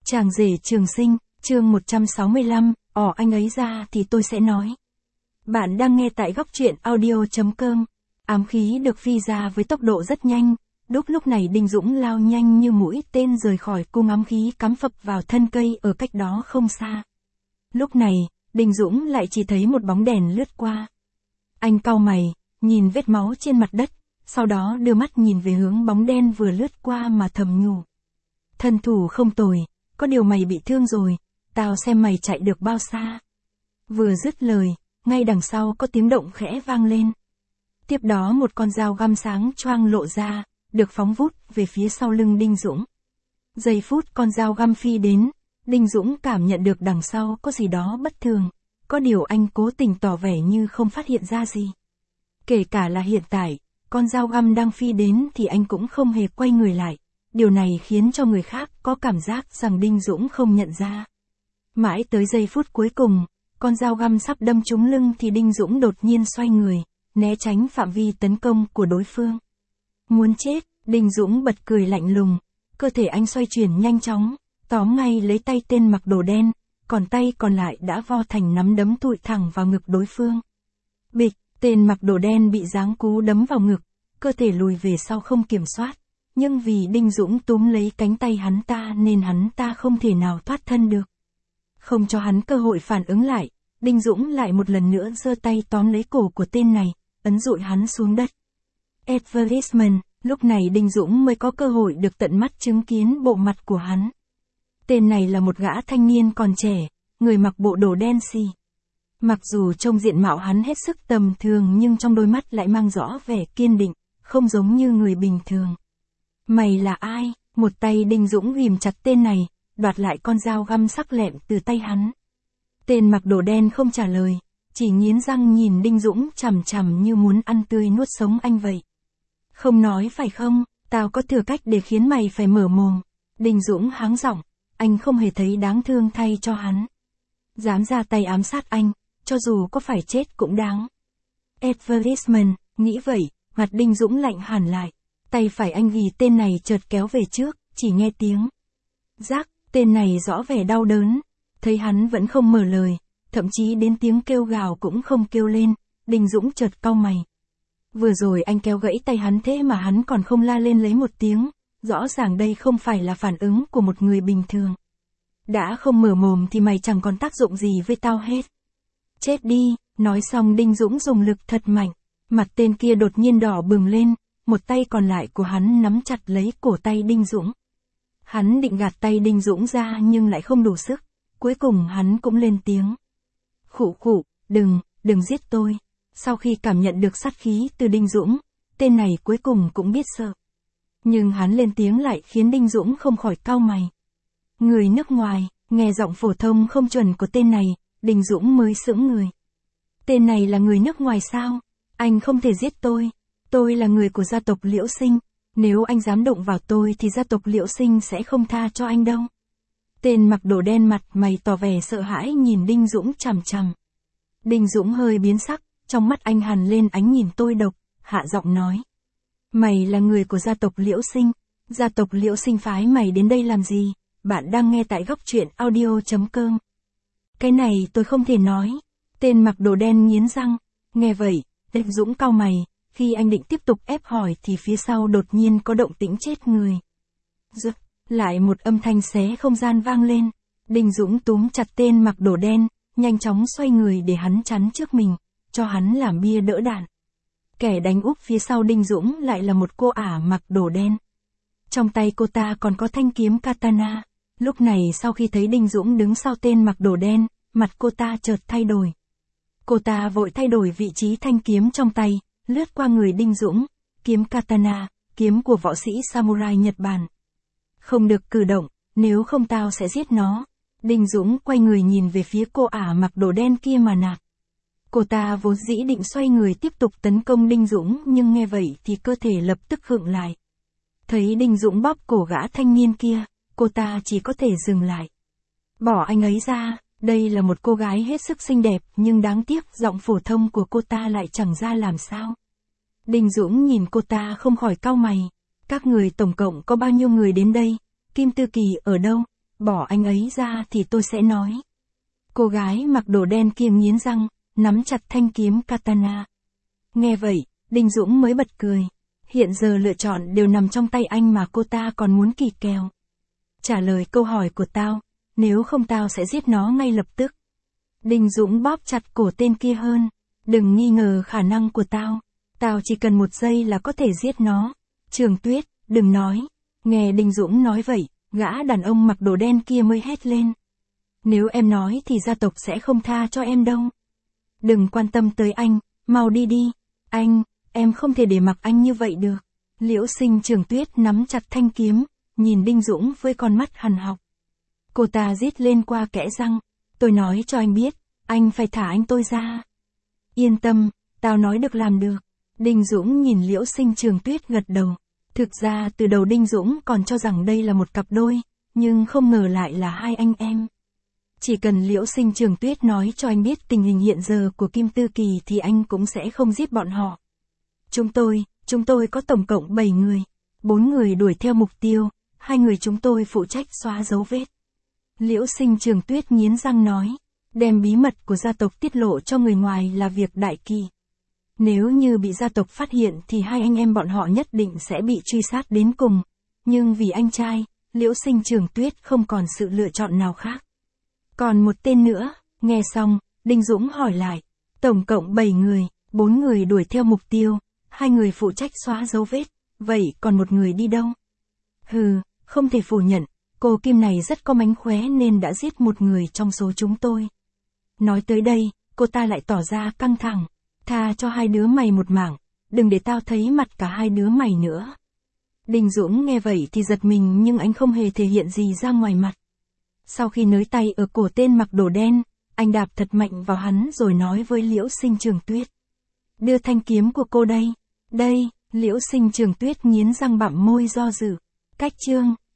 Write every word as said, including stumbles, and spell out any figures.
Chàng rể trường sinh, chương một trăm sáu mươi lăm, ỏ anh ấy ra thì tôi sẽ nói. Bạn đang nghe tại góc truyện audio.com. Ám khí được phi ra với tốc độ rất nhanh, đúc lúc này Đinh Dũng lao nhanh như mũi tên rời khỏi cung ám khí cắm phập vào thân cây ở cách đó không xa. Lúc này, Đinh Dũng lại chỉ thấy một bóng đèn lướt qua. Anh cau mày, nhìn vết máu trên mặt đất, sau đó đưa mắt nhìn về hướng bóng đen vừa lướt qua mà thầm nhủ. Thân thủ không tồi, có điều mày bị thương rồi, tao xem mày chạy được bao xa. Vừa dứt lời, ngay đằng sau có tiếng động khẽ vang lên. Tiếp đó một con dao găm sáng choang lộ ra, được phóng vút về phía sau lưng Đinh Dũng. Giây phút con dao găm phi đến, Đinh Dũng cảm nhận được đằng sau có gì đó bất thường, có điều anh cố tình tỏ vẻ như không phát hiện ra gì. Kể cả là hiện tại, con dao găm đang phi đến thì anh cũng không hề quay người lại. Điều này khiến cho người khác có cảm giác rằng Đinh Dũng không nhận ra. Mãi tới giây phút cuối cùng, con dao găm sắp đâm trúng lưng thì Đinh Dũng đột nhiên xoay người, né tránh phạm vi tấn công của đối phương. Muốn chết, Đinh Dũng bật cười lạnh lùng, cơ thể anh xoay chuyển nhanh chóng, tóm ngay lấy tay tên mặc đồ đen, còn tay còn lại đã vo thành nắm đấm tụi thẳng vào ngực đối phương. Bịch, tên mặc đồ đen bị giáng cú đấm vào ngực, cơ thể lùi về sau không kiểm soát. Nhưng vì Đinh Dũng túm lấy cánh tay hắn ta nên hắn ta không thể nào thoát thân được. Không cho hắn cơ hội phản ứng lại, Đinh Dũng lại một lần nữa giơ tay tóm lấy cổ của tên này, ấn dụi hắn xuống đất. Advertisement, lúc này Đinh Dũng mới có cơ hội được tận mắt chứng kiến bộ mặt của hắn. Tên này là một gã thanh niên còn trẻ, người mặc bộ đồ đen xì. Mặc dù trông diện mạo hắn hết sức tầm thường nhưng trong đôi mắt lại mang rõ vẻ kiên định, không giống như người bình thường. Mày là ai? Một tay Đinh Dũng ghìm chặt tên này, đoạt lại con dao găm sắc lẹm từ tay hắn. Tên mặc đồ đen không trả lời, chỉ nghiến răng nhìn Đinh Dũng chằm chằm như muốn ăn tươi nuốt sống anh vậy. Không nói phải không, tao có thừa cách để khiến mày phải mở mồm. Đinh Dũng háng giọng, anh không hề thấy đáng thương thay cho hắn. Dám ra tay ám sát anh, cho dù có phải chết cũng đáng. Advertisement, nghĩ vậy, mặt Đinh Dũng lạnh hẳn lại. Tay phải anh vì tên này chợt kéo về trước, chỉ nghe tiếng. Rác, tên này rõ vẻ đau đớn. Thấy hắn vẫn không mở lời, thậm chí đến tiếng kêu gào cũng không kêu lên, Đinh Dũng chợt cau mày. Vừa rồi anh kéo gãy tay hắn thế mà hắn còn không la lên lấy một tiếng, rõ ràng đây không phải là phản ứng của một người bình thường. Đã không mở mồm thì mày chẳng còn tác dụng gì với tao hết. Chết đi, nói xong Đinh Dũng dùng lực thật mạnh, mặt tên kia đột nhiên đỏ bừng lên. Một tay còn lại của hắn nắm chặt lấy cổ tay Đinh Dũng. Hắn định gạt tay Đinh Dũng ra nhưng lại không đủ sức. Cuối cùng hắn cũng lên tiếng. Khụ khụ, đừng, đừng giết tôi. Sau khi cảm nhận được sát khí từ Đinh Dũng, tên này cuối cùng cũng biết sợ. Nhưng hắn lên tiếng lại khiến Đinh Dũng không khỏi cau mày. Người nước ngoài, nghe giọng phổ thông không chuẩn của tên này, Đinh Dũng mới sững người. Tên này là người nước ngoài sao? Anh không thể giết tôi. Tôi là người của gia tộc Liễu Sinh, nếu anh dám động vào tôi thì gia tộc Liễu Sinh sẽ không tha cho anh đâu. Tên mặc đồ đen mặt mày tỏ vẻ sợ hãi nhìn Đinh Dũng chằm chằm. Đinh Dũng hơi biến sắc, trong mắt anh hằn lên ánh nhìn tôi độc, hạ giọng nói. Mày là người của gia tộc Liễu Sinh, gia tộc Liễu Sinh phái mày đến đây làm gì? Bạn đang nghe tại góc truyện audio.com. Cái này tôi không thể nói. Tên mặc đồ đen nghiến răng, nghe vậy, Đinh Dũng cau mày. Khi anh định tiếp tục ép hỏi thì phía sau đột nhiên có động tĩnh chết người. Rực, lại một âm thanh xé không gian vang lên. Đinh Dũng túm chặt tên mặc đồ đen, nhanh chóng xoay người để hắn chắn trước mình, cho hắn làm bia đỡ đạn. Kẻ đánh úp phía sau Đinh Dũng lại là một cô ả mặc đồ đen. Trong tay cô ta còn có thanh kiếm katana. Lúc này sau khi thấy Đinh Dũng đứng sau tên mặc đồ đen, mặt cô ta chợt thay đổi. Cô ta vội thay đổi vị trí thanh kiếm trong tay. Lướt qua người Đinh Dũng, kiếm katana, kiếm của võ sĩ samurai Nhật Bản. Không được cử động, nếu không tao sẽ giết nó. Đinh Dũng quay người nhìn về phía cô ả mặc đồ đen kia mà nạt. Cô ta vốn dĩ định xoay người tiếp tục tấn công Đinh Dũng nhưng nghe vậy thì cơ thể lập tức khựng lại. Thấy Đinh Dũng bóp cổ gã thanh niên kia, cô ta chỉ có thể dừng lại. Bỏ anh ấy ra, đây là một cô gái hết sức xinh đẹp nhưng đáng tiếc giọng phổ thông của cô ta lại chẳng ra làm sao. Đinh Dũng nhìn cô ta không khỏi cau mày. Các người tổng cộng có bao nhiêu người đến đây? Kim Tư Kỳ ở đâu? bỏ anh ấy ra thì tôi sẽ nói. Cô gái mặc đồ đen kia nghiến răng, nắm chặt thanh kiếm katana. Nghe vậy, Đinh Dũng mới bật cười. Hiện giờ lựa chọn đều nằm trong tay anh mà cô ta còn muốn kỳ kèo. Trả lời câu hỏi của tao, nếu không tao sẽ giết nó ngay lập tức. Đinh Dũng bóp chặt cổ tên kia hơn. Đừng nghi ngờ khả năng của tao. Tao chỉ cần một giây là có thể giết nó. Trường Tuyết, đừng nói. Nghe Đinh Dũng nói vậy, gã đàn ông mặc đồ đen kia mới hét lên. Nếu em nói thì gia tộc sẽ không tha cho em đâu. Đừng quan tâm tới anh, mau đi đi. Anh, em không thể để mặc anh như vậy được. Liễu Sinh Trường Tuyết nắm chặt thanh kiếm, nhìn Đinh Dũng với con mắt hằn học. Cô ta rít lên qua kẽ răng. Tôi nói cho anh biết, anh phải thả anh tôi ra. Yên tâm, tao nói được làm được. Đinh Dũng nhìn Liễu Sinh Trường Tuyết gật đầu. Thực ra từ đầu Đinh Dũng còn cho rằng đây là một cặp đôi, nhưng không ngờ lại là hai anh em. Chỉ cần Liễu Sinh Trường Tuyết nói cho anh biết tình hình hiện giờ của Kim Tư Kỳ thì anh cũng sẽ không giết bọn họ. Chúng tôi, chúng tôi có tổng cộng bảy người. Bốn người đuổi theo mục tiêu, hai người chúng tôi phụ trách xóa dấu vết. Liễu Sinh Trường Tuyết nghiến răng nói, đem bí mật của gia tộc tiết lộ cho người ngoài là việc đại kỳ. Nếu như bị gia tộc phát hiện thì hai anh em bọn họ nhất định sẽ bị truy sát đến cùng. Nhưng vì anh trai, Liễu Sinh Trường Tuyết không còn sự lựa chọn nào khác. Còn một tên nữa, nghe xong, Đinh Dũng hỏi lại. Tổng cộng bảy người, bốn người đuổi theo mục tiêu, hai người phụ trách xóa dấu vết, vậy còn một người đi đâu? Hừ, không thể phủ nhận, cô Kim này rất có mánh khóe nên đã giết một người trong số chúng tôi. Nói tới đây, cô ta lại tỏ ra căng thẳng. Tha cho hai đứa mày một mảng, đừng để tao thấy mặt cả hai đứa mày nữa. Đinh Dũng nghe vậy thì giật mình nhưng anh không hề thể hiện gì ra ngoài mặt. Sau khi nới tay ở cổ tên mặc đồ đen, anh đạp thật mạnh vào hắn rồi nói với Liễu Sinh Trường Tuyết. Đưa thanh kiếm của cô đây. Đây, Liễu Sinh Trường Tuyết nghiến răng bặm môi do dự. Cách chương,